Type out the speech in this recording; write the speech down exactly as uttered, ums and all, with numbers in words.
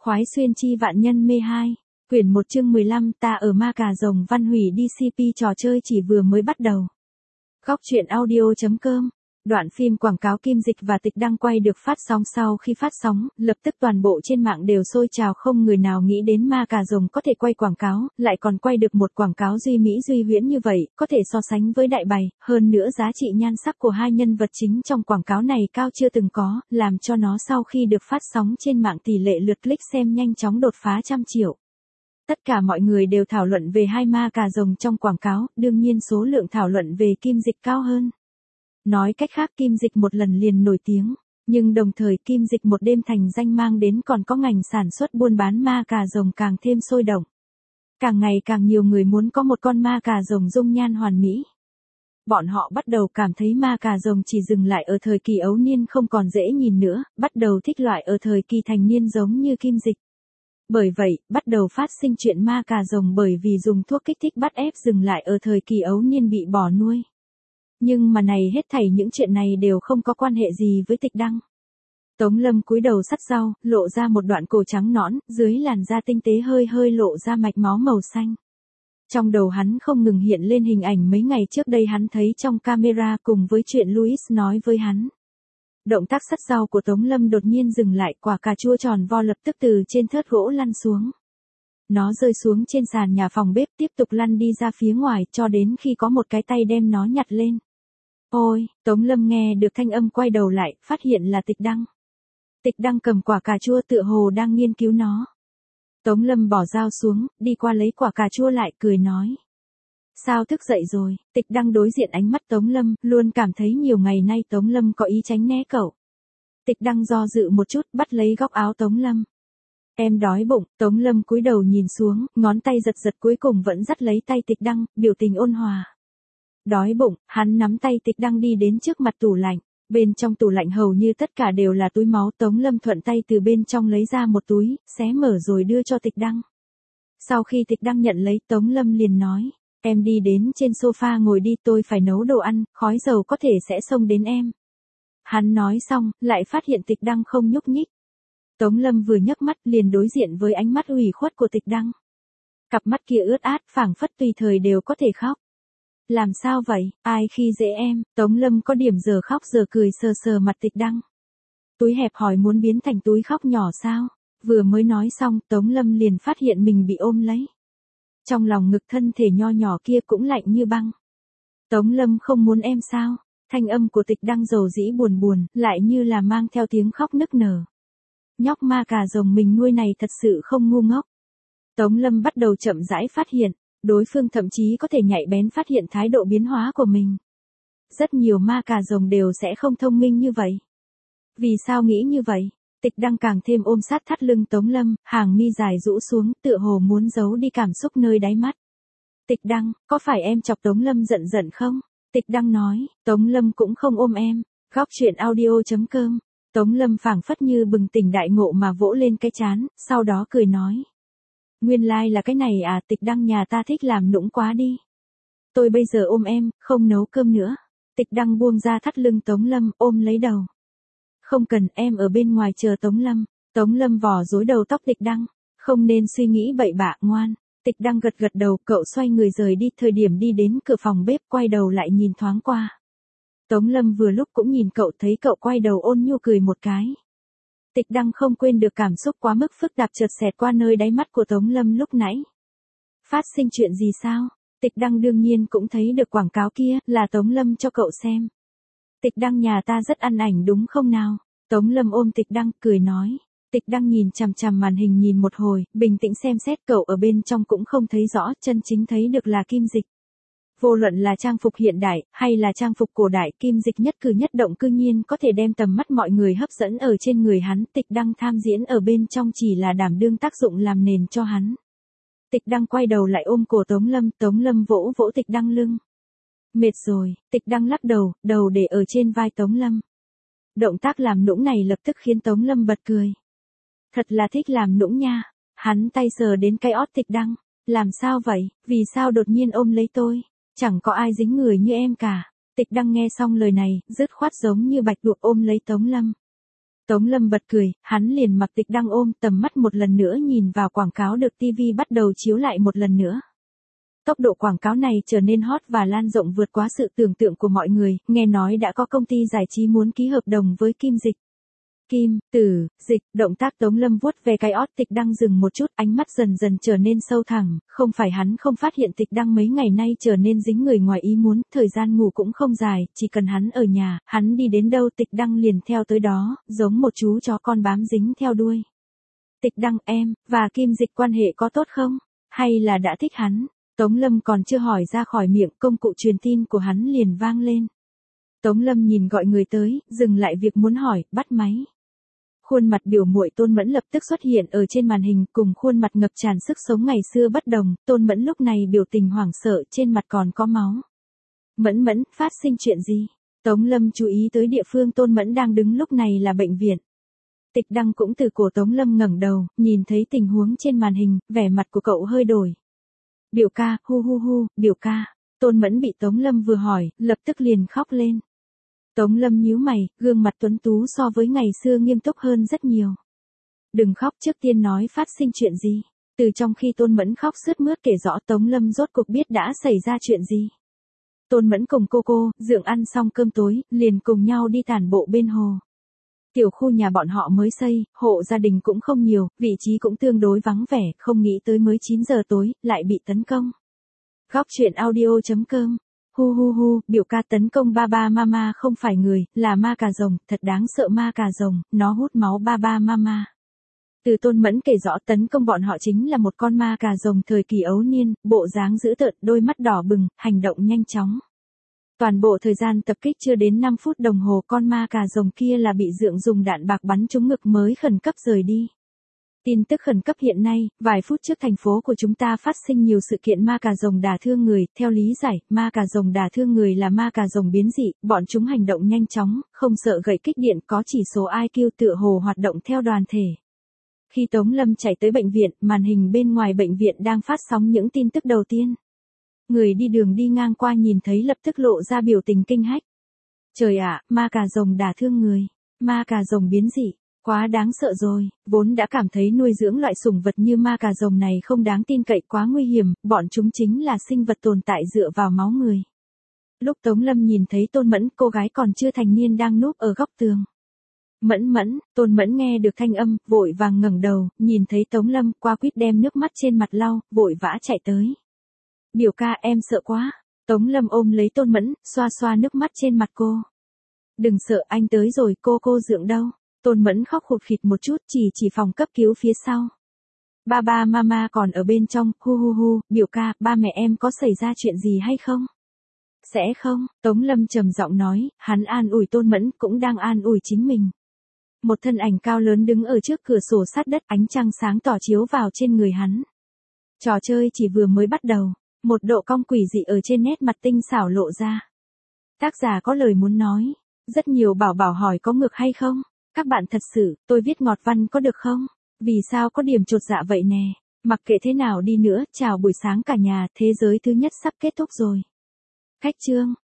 Khoái xuyên chi vạn nhân mê hai. Quyển một chương mười lăm ta ở ma cà rồng văn hủy đê xê pê trò chơi chỉ vừa mới bắt đầu. Góc truyện audio.com. Đoạn phim quảng cáo Kim Dịch và Tịch Đăng quay được phát sóng sau khi phát sóng, lập tức toàn bộ trên mạng đều sôi trào, không người nào nghĩ đến ma cà rồng có thể quay quảng cáo, lại còn quay được một quảng cáo duy mỹ duy huyễn như vậy, có thể so sánh với đại bày, hơn nữa giá trị nhan sắc của hai nhân vật chính trong quảng cáo này cao chưa từng có, làm cho nó sau khi được phát sóng trên mạng tỷ lệ lượt click xem nhanh chóng đột phá trăm triệu. Tất cả mọi người đều thảo luận về hai ma cà rồng trong quảng cáo, đương nhiên số lượng thảo luận về Kim Dịch cao hơn. Nói cách khác Kim Dịch một lần liền nổi tiếng, nhưng đồng thời Kim Dịch một đêm thành danh mang đến còn có ngành sản xuất buôn bán ma cà rồng càng thêm sôi động. Càng ngày càng nhiều người muốn có một con ma cà rồng dung nhan hoàn mỹ. Bọn họ bắt đầu cảm thấy ma cà rồng chỉ dừng lại ở thời kỳ ấu niên không còn dễ nhìn nữa, bắt đầu thích loại ở thời kỳ thành niên giống như Kim Dịch. Bởi vậy, bắt đầu phát sinh chuyện ma cà rồng bởi vì dùng thuốc kích thích bắt ép dừng lại ở thời kỳ ấu niên bị bỏ nuôi. Nhưng mà này hết thảy những chuyện này đều không có quan hệ gì với Tịch Đăng. Tống Lâm cúi đầu sắt rau, lộ ra một đoạn cổ trắng nõn, dưới làn da tinh tế hơi hơi lộ ra mạch máu màu xanh. Trong đầu hắn không ngừng hiện lên hình ảnh mấy ngày trước đây hắn thấy trong camera cùng với chuyện Louis nói với hắn. Động tác sắt rau của Tống Lâm đột nhiên dừng lại, quả cà chua tròn vo lập tức từ trên thớt gỗ lăn xuống. Nó rơi xuống trên sàn nhà phòng bếp tiếp tục lăn đi ra phía ngoài cho đến khi có một cái tay đem nó nhặt lên. Ôi, Tống Lâm nghe được thanh âm quay đầu lại, phát hiện là Tịch Đăng. Tịch Đăng cầm quả cà chua tựa hồ đang nghiên cứu nó. Tống Lâm bỏ dao xuống, đi qua lấy quả cà chua lại cười nói. Sao thức dậy rồi? Tịch Đăng đối diện ánh mắt Tống Lâm, luôn cảm thấy nhiều ngày nay Tống Lâm có ý tránh né cậu. Tịch Đăng do dự một chút, bắt lấy góc áo Tống Lâm. Em đói bụng, Tống Lâm cúi đầu nhìn xuống, ngón tay giật giật cuối cùng vẫn dắt lấy tay Tịch Đăng, biểu tình ôn hòa. Đói bụng, hắn nắm tay Tịch Đăng đi đến trước mặt tủ lạnh. Bên trong tủ lạnh hầu như tất cả đều là túi máu, Tống Lâm thuận tay từ bên trong lấy ra một túi, xé mở rồi đưa cho Tịch Đăng. Sau khi Tịch Đăng nhận lấy, Tống Lâm liền nói. Em đi đến trên sofa ngồi đi, tôi phải nấu đồ ăn, khói dầu có thể sẽ xông đến em. Hắn nói xong, lại phát hiện Tịch Đăng không nhúc nhích. Tống Lâm vừa nhấc mắt liền đối diện với ánh mắt ủy khuất của Tịch Đăng. Cặp mắt kia ướt át, phảng phất tùy thời đều có thể khóc. Làm sao vậy, ai khi dễ em? Tống Lâm có điểm giờ khóc giờ cười sờ sờ mặt Tịch Đăng. Túi hẹp hỏi muốn biến thành túi khóc nhỏ sao? Vừa mới nói xong, Tống Lâm liền phát hiện mình bị ôm lấy. Trong lòng ngực thân thể nho nhỏ kia cũng lạnh như băng. Tống Lâm không muốn em sao? Thanh âm của Tịch Đăng dầu dĩ buồn buồn, lại như là mang theo tiếng khóc nức nở. Nhóc ma cà rồng mình nuôi này thật sự không ngu ngốc. Tống Lâm bắt đầu chậm rãi phát hiện, đối phương thậm chí có thể nhạy bén phát hiện thái độ biến hóa của mình. Rất nhiều ma cà rồng đều sẽ không thông minh như vậy. Vì sao nghĩ như vậy? Tịch Đăng càng thêm ôm sát thắt lưng Tống Lâm, hàng mi dài rũ xuống, tựa hồ muốn giấu đi cảm xúc nơi đáy mắt. Tịch Đăng, có phải em chọc Tống Lâm giận giận không? Tịch Đăng nói, Tống Lâm cũng không ôm em. Góc truyện audio.com. Tống Lâm phảng phất như bừng tỉnh đại ngộ mà vỗ lên cái trán, sau đó cười nói. Nguyên lai like là cái này à, Tịch Đăng nhà ta thích làm nũng quá đi. Tôi bây giờ ôm em, không nấu cơm nữa. Tịch Đăng buông ra thắt lưng Tống Lâm, ôm lấy đầu. Không cần, em ở bên ngoài chờ Tống Lâm. Tống Lâm vò rối đầu tóc Tịch Đăng. Không nên suy nghĩ bậy bạ, ngoan. Tịch Đăng gật gật đầu, cậu xoay người rời đi, thời điểm đi đến cửa phòng bếp quay đầu lại nhìn thoáng qua. Tống Lâm vừa lúc cũng nhìn cậu, thấy cậu quay đầu ôn nhu cười một cái. Tịch Đăng không quên được cảm xúc quá mức phức tạp chợt xẹt qua nơi đáy mắt của Tống Lâm lúc nãy. Phát sinh chuyện gì sao? Tịch Đăng đương nhiên cũng thấy được quảng cáo kia, là Tống Lâm cho cậu xem. Tịch Đăng nhà ta rất ăn ảnh đúng không nào? Tống Lâm ôm Tịch Đăng, cười nói. Tịch Đăng nhìn chằm chằm màn hình nhìn một hồi, bình tĩnh xem xét, cậu ở bên trong cũng không thấy rõ, chân chính thấy được là Kim Dịch. Vô luận là trang phục hiện đại, hay là trang phục cổ đại, Kim Dịch nhất cử nhất động cư nhiên có thể đem tầm mắt mọi người hấp dẫn ở trên người hắn. Tịch Đăng tham diễn ở bên trong chỉ là đảm đương tác dụng làm nền cho hắn. Tịch Đăng quay đầu lại ôm cổ Tống Lâm, Tống Lâm vỗ vỗ Tịch Đăng lưng. Mệt rồi, Tịch Đăng lắc đầu, đầu để ở trên vai Tống Lâm. Động tác làm nũng này lập tức khiến Tống Lâm bật cười. Thật là thích làm nũng nha. Hắn tay sờ đến cái ót Tịch Đăng. Làm sao vậy, vì sao đột nhiên ôm lấy tôi? Chẳng có ai dính người như em cả. Tịch Đăng nghe xong lời này, dứt khoát giống như bạch tuộc ôm lấy Tống Lâm. Tống Lâm bật cười, hắn liền mặc Tịch Đăng ôm, tầm mắt một lần nữa nhìn vào quảng cáo được ti vi bắt đầu chiếu lại một lần nữa. Tốc độ quảng cáo này trở nên hot và lan rộng vượt quá sự tưởng tượng của mọi người, nghe nói đã có công ty giải trí muốn ký hợp đồng với Kim Dịch. Kim, Tử, Dịch, động tác Tống Lâm vuốt về cái ót Tịch Đăng dừng một chút, ánh mắt dần dần trở nên sâu thẳm, không phải hắn không phát hiện Tịch Đăng mấy ngày nay trở nên dính người ngoài ý muốn, thời gian ngủ cũng không dài, chỉ cần hắn ở nhà, hắn đi đến đâu Tịch Đăng liền theo tới đó, giống một chú chó con bám dính theo đuôi. Tịch Đăng em, và Kim Dịch quan hệ có tốt không? Hay là đã thích hắn? Tống Lâm còn chưa hỏi ra khỏi miệng, công cụ truyền tin của hắn liền vang lên. Tống Lâm nhìn gọi người tới, dừng lại việc muốn hỏi, bắt máy. Khuôn mặt biểu muội Tôn Mẫn lập tức xuất hiện ở trên màn hình, cùng khuôn mặt ngập tràn sức sống ngày xưa bất đồng, Tôn Mẫn lúc này biểu tình hoảng sợ, trên mặt còn có máu. Mẫn Mẫn, phát sinh chuyện gì? Tống Lâm chú ý tới địa phương Tôn Mẫn đang đứng lúc này là bệnh viện. Tịch Đăng cũng từ cổ Tống Lâm ngẩng đầu, nhìn thấy tình huống trên màn hình, vẻ mặt của cậu hơi đổi. Biểu ca, hu hu hu, biểu ca. Tôn Mẫn bị Tống Lâm vừa hỏi, lập tức liền khóc lên. Tống Lâm nhíu mày, gương mặt tuấn tú so với ngày xưa nghiêm túc hơn rất nhiều. Đừng khóc, trước tiên nói phát sinh chuyện gì. Từ trong khi Tôn Mẫn khóc sướt mướt kể rõ Tống Lâm rốt cuộc biết đã xảy ra chuyện gì. Tôn Mẫn cùng cô cô, Dượng ăn xong cơm tối, liền cùng nhau đi tản bộ bên hồ. Tiểu khu nhà bọn họ mới xây, hộ gia đình cũng không nhiều, vị trí cũng tương đối vắng vẻ, không nghĩ tới mới chín giờ tối, lại bị tấn công. Góc truyện audio chấm com. Hu hu hu, biểu ca tấn công ba ba mama không phải người, là ma cà rồng, thật đáng sợ ma cà rồng, nó hút máu ba ba mama. Từ Tôn Mẫn kể rõ tấn công bọn họ chính là một con ma cà rồng thời kỳ ấu niên, bộ dáng dữ tợn, đôi mắt đỏ bừng, hành động nhanh chóng. Toàn bộ thời gian tập kích chưa đến năm phút đồng hồ, con ma cà rồng kia là bị Dượng dùng đạn bạc bắn trúng ngực mới khẩn cấp rời đi. Tin tức khẩn cấp hiện nay, vài phút trước thành phố của chúng ta phát sinh nhiều sự kiện ma cà rồng đả thương người, theo lý giải, ma cà rồng đả thương người là ma cà rồng biến dị, bọn chúng hành động nhanh chóng, không sợ gậy kích điện, có chỉ số i kiu tựa hồ hoạt động theo đoàn thể. Khi Tống Lâm chạy tới bệnh viện, màn hình bên ngoài bệnh viện đang phát sóng những tin tức đầu tiên. Người đi đường đi ngang qua nhìn thấy lập tức lộ ra biểu tình kinh hách. Trời ạ, ma cà rồng đả thương người, ma cà rồng biến dị. Quá đáng sợ rồi, vốn đã cảm thấy nuôi dưỡng loại sủng vật như ma cà rồng này không đáng tin cậy, quá nguy hiểm, bọn chúng chính là sinh vật tồn tại dựa vào máu người. Lúc Tống Lâm nhìn thấy Tôn Mẫn, cô gái còn chưa thành niên đang núp ở góc tường. Mẫn Mẫn, Tôn Mẫn nghe được thanh âm, vội vàng ngẩng đầu, nhìn thấy Tống Lâm, qua quýt đem nước mắt trên mặt lau, vội vã chạy tới. Biểu ca em sợ quá. Tống Lâm ôm lấy Tôn Mẫn, xoa xoa nước mắt trên mặt cô. Đừng sợ, anh tới rồi, cô cô Dượng đâu. Tôn Mẫn khóc khụt khịt một chút, chỉ chỉ phòng cấp cứu phía sau. Ba ba mama còn ở bên trong, hu hu hu, biểu ca, ba mẹ em có xảy ra chuyện gì hay không? Sẽ không, Tống Lâm trầm giọng nói, hắn an ủi Tôn Mẫn, cũng đang an ủi chính mình. Một thân ảnh cao lớn đứng ở trước cửa sổ sát đất, ánh trăng sáng tỏ chiếu vào trên người hắn. Trò chơi chỉ vừa mới bắt đầu, một độ cong quỷ dị ở trên nét mặt tinh xảo lộ ra. Tác giả có lời muốn nói, rất nhiều bảo bảo hỏi có ngược hay không? Các bạn thật sự, tôi viết ngọt văn có được không? Vì sao có điểm chột dạ vậy nè? Mặc kệ thế nào đi nữa, chào buổi sáng cả nhà, thế giới thứ nhất sắp kết thúc rồi. Khách chương.